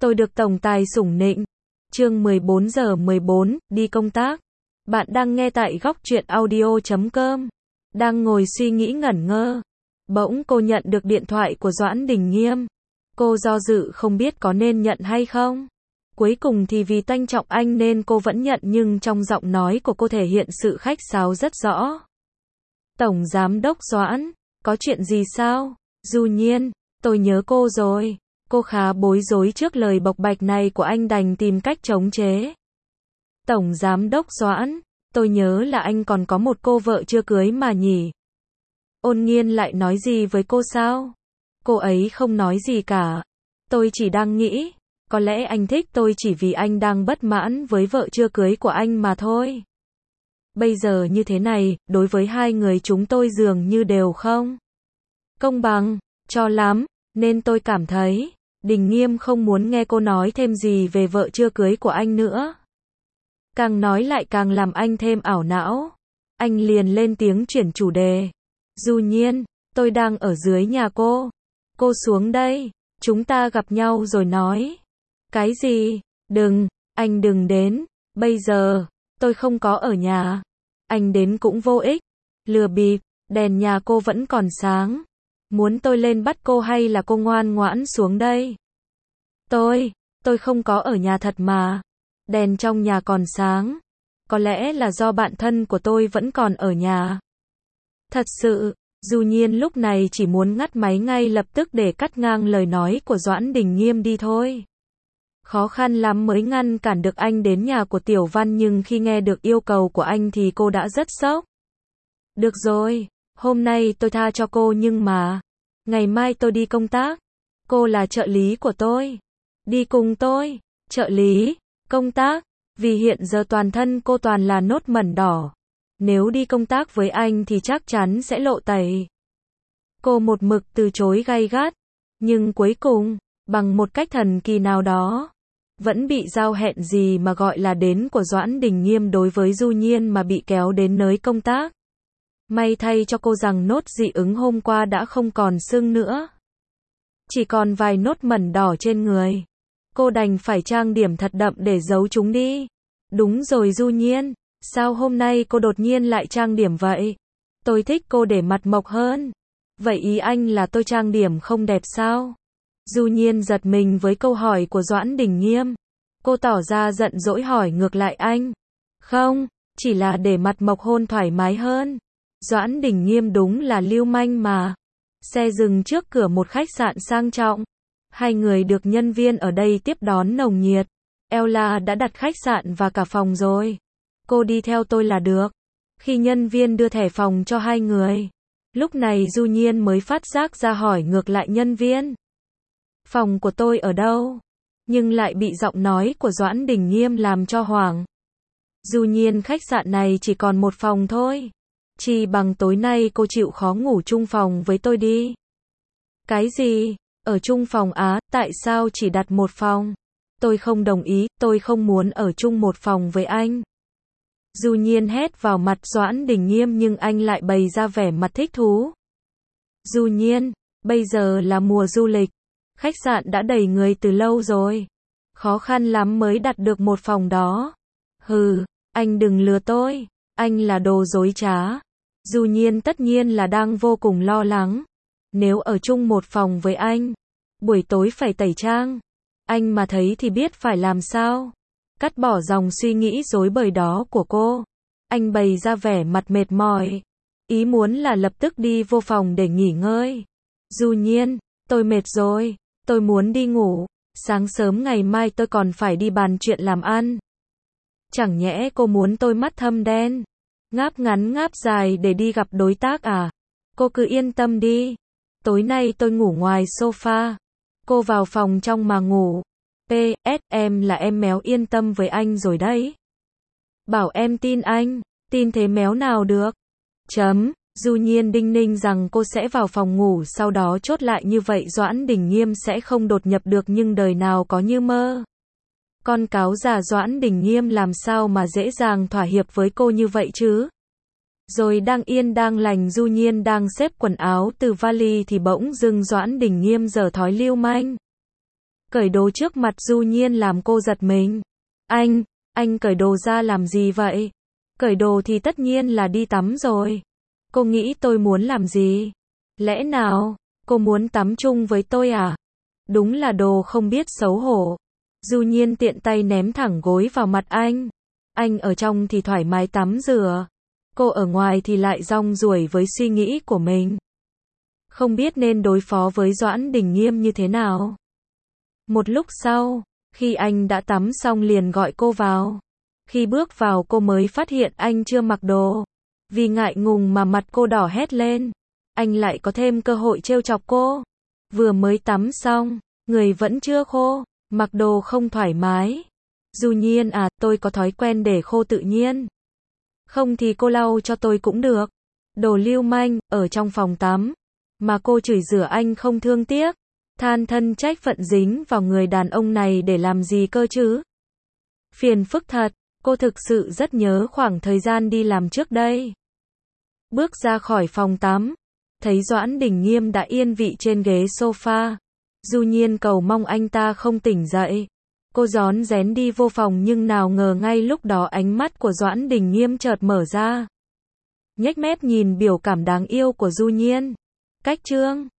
Tôi được tổng tài sủng nịnh. Chương 14:14, đi công tác. Bạn đang nghe tại góc truyện audio.com. Đang ngồi suy nghĩ ngẩn ngơ. Bỗng cô nhận được điện thoại của Doãn Đình Nghiêm. Cô do dự không biết có nên nhận hay không. Cuối cùng thì vì tôn trọng anh nên cô vẫn nhận, nhưng trong giọng nói của cô thể hiện sự khách sáo rất rõ. Tổng Giám đốc Doãn, có chuyện gì sao? Du Nhiên, tôi nhớ cô rồi. Cô khá bối rối trước lời bộc bạch này của anh, đành tìm cách chống chế. Tổng Giám đốc Doãn, tôi nhớ là anh còn có một cô vợ chưa cưới mà nhỉ? Ôn Nghiên lại nói gì với cô sao? Cô ấy không nói gì cả. Tôi chỉ đang nghĩ, có lẽ anh thích tôi chỉ vì anh đang bất mãn với vợ chưa cưới của anh mà thôi. Bây giờ như thế này, đối với hai người chúng tôi dường như đều không công bằng cho lắm, nên tôi cảm thấy Đình Nghiêm không muốn nghe cô nói thêm gì về vợ chưa cưới của anh nữa. Càng nói lại càng làm anh thêm ảo não. Anh liền lên tiếng chuyển chủ đề. Du Nhiên, tôi đang ở dưới nhà cô. Cô xuống đây, chúng ta gặp nhau rồi nói. Cái gì? Đừng, anh đừng đến. Bây giờ, tôi không có ở nhà. Anh đến cũng vô ích. Lừa bịp, đèn nhà cô vẫn còn sáng. Muốn tôi lên bắt cô hay là cô ngoan ngoãn xuống đây? Tôi không có ở nhà thật mà. Đèn trong nhà còn sáng. Có lẽ là do bạn thân của tôi vẫn còn ở nhà. Thật sự, Du Nhiên lúc này chỉ muốn ngắt máy ngay lập tức để cắt ngang lời nói của Doãn Đình Nghiêm đi thôi. Khó khăn lắm mới ngăn cản được anh đến nhà của Tiểu Văn, nhưng khi nghe được yêu cầu của anh thì cô đã rất sốc. Được rồi, hôm nay tôi tha cho cô, nhưng mà ngày mai tôi đi công tác. Cô là trợ lý của tôi. Đi cùng tôi. Trợ lý, công tác. Vì hiện giờ toàn thân cô toàn là nốt mẩn đỏ. Nếu đi công tác với anh thì chắc chắn sẽ lộ tẩy. Cô một mực từ chối gay gắt. Nhưng cuối cùng, bằng một cách thần kỳ nào đó, vẫn bị giao hẹn gì mà gọi là đến của Doãn Đình Nghiêm đối với Du Nhiên mà bị kéo đến nơi công tác. May thay cho cô rằng nốt dị ứng hôm qua đã không còn sưng nữa. Chỉ còn vài nốt mẩn đỏ trên người. Cô đành phải trang điểm thật đậm để giấu chúng đi. Đúng rồi Du Nhiên, sao hôm nay cô đột nhiên lại trang điểm vậy? Tôi thích cô để mặt mộc hơn. Vậy ý anh là tôi trang điểm không đẹp sao? Du Nhiên giật mình với câu hỏi của Doãn Đình Nghiêm. Cô tỏ ra giận dỗi hỏi ngược lại anh. Không, chỉ là để mặt mộc hôn thoải mái hơn. Doãn Đình Nghiêm đúng là lưu manh mà. Xe dừng trước cửa một khách sạn sang trọng. Hai người được nhân viên ở đây tiếp đón nồng nhiệt. Ella đã đặt khách sạn và cả phòng rồi. Cô đi theo tôi là được. Khi nhân viên đưa thẻ phòng cho hai người, lúc này Du Nhiên mới phát giác ra hỏi ngược lại nhân viên. Phòng của tôi ở đâu? Nhưng lại bị giọng nói của Doãn Đình Nghiêm làm cho hoảng. Du Nhiên, khách sạn này chỉ còn một phòng thôi. Chỉ bằng tối nay cô chịu khó ngủ chung phòng với tôi đi. Cái gì? Ở chung phòng á? Tại sao chỉ đặt một phòng? Tôi không đồng ý, tôi không muốn ở chung một phòng với anh. Du Nhiên hét vào mặt Doãn Đình Nghiêm, nhưng anh lại bày ra vẻ mặt thích thú. Du Nhiên, bây giờ là mùa du lịch. Khách sạn đã đầy người từ lâu rồi. Khó khăn lắm mới đặt được một phòng đó. Hừ, anh đừng lừa tôi. Anh là đồ dối trá. Du Nhiên tất nhiên là đang vô cùng lo lắng. Nếu ở chung một phòng với anh, buổi tối phải tẩy trang. Anh mà thấy thì biết phải làm sao. Cắt bỏ dòng suy nghĩ rối bời đó của cô. Anh bày ra vẻ mặt mệt mỏi. Ý muốn là lập tức đi vô phòng để nghỉ ngơi. Du Nhiên, tôi mệt rồi. Tôi muốn đi ngủ. Sáng sớm ngày mai tôi còn phải đi bàn chuyện làm ăn. Chẳng nhẽ cô muốn tôi mắt thâm đen, ngáp ngắn ngáp dài để đi gặp đối tác à? Cô cứ yên tâm đi. Tối nay tôi ngủ ngoài sofa. Cô vào phòng trong mà ngủ. PS, em là em méo yên tâm với anh rồi đấy. Bảo em tin anh, tin thế méo nào được. Du Nhiên đinh ninh rằng cô sẽ vào phòng ngủ sau đó chốt lại, như vậy Doãn Đình Nghiêm sẽ không đột nhập được, nhưng đời nào có như mơ. Con cáo già Doãn Đình Nghiêm làm sao mà dễ dàng thỏa hiệp với cô như vậy chứ? Rồi đang yên đang lành Du Nhiên đang xếp quần áo từ vali thì bỗng dưng Doãn Đình Nghiêm giở thói lưu manh. Cởi đồ trước mặt Du Nhiên làm cô giật mình. Anh cởi đồ ra làm gì vậy? Cởi đồ thì tất nhiên là đi tắm rồi. Cô nghĩ tôi muốn làm gì? Lẽ nào, cô muốn tắm chung với tôi à? Đúng là đồ không biết xấu hổ. Du Nhiên tiện tay ném thẳng gối vào mặt anh. Anh ở trong thì thoải mái tắm rửa. Cô ở ngoài thì lại rong ruổi với suy nghĩ của mình. Không biết nên đối phó với Doãn Đình Nghiêm như thế nào. Một lúc sau, khi anh đã tắm xong liền gọi cô vào. Khi bước vào cô mới phát hiện anh chưa mặc đồ. Vì ngại ngùng mà mặt cô đỏ hét lên. Anh lại có thêm cơ hội trêu chọc cô. Vừa mới tắm xong, người vẫn chưa khô, mặc đồ không thoải mái. Du Nhiên à, tôi có thói quen để khô tự nhiên. Không thì cô lau cho tôi cũng được. Đồ lưu manh, ở trong phòng tắm. Mà cô chửi rủa anh không thương tiếc. Than thân trách phận dính vào người đàn ông này để làm gì cơ chứ? Phiền phức thật, cô thực sự rất nhớ khoảng thời gian đi làm trước đây. Bước ra khỏi phòng tắm, thấy Doãn Đình Nghiêm đã yên vị trên ghế sofa. Du Nhiên cầu mong anh ta không tỉnh dậy. Cô rón rén đi vô phòng nhưng nào ngờ ngay lúc đó ánh mắt của Doãn Đình Nghiêm chợt mở ra. Nhếch mép nhìn biểu cảm đáng yêu của Du Nhiên. Cách trương.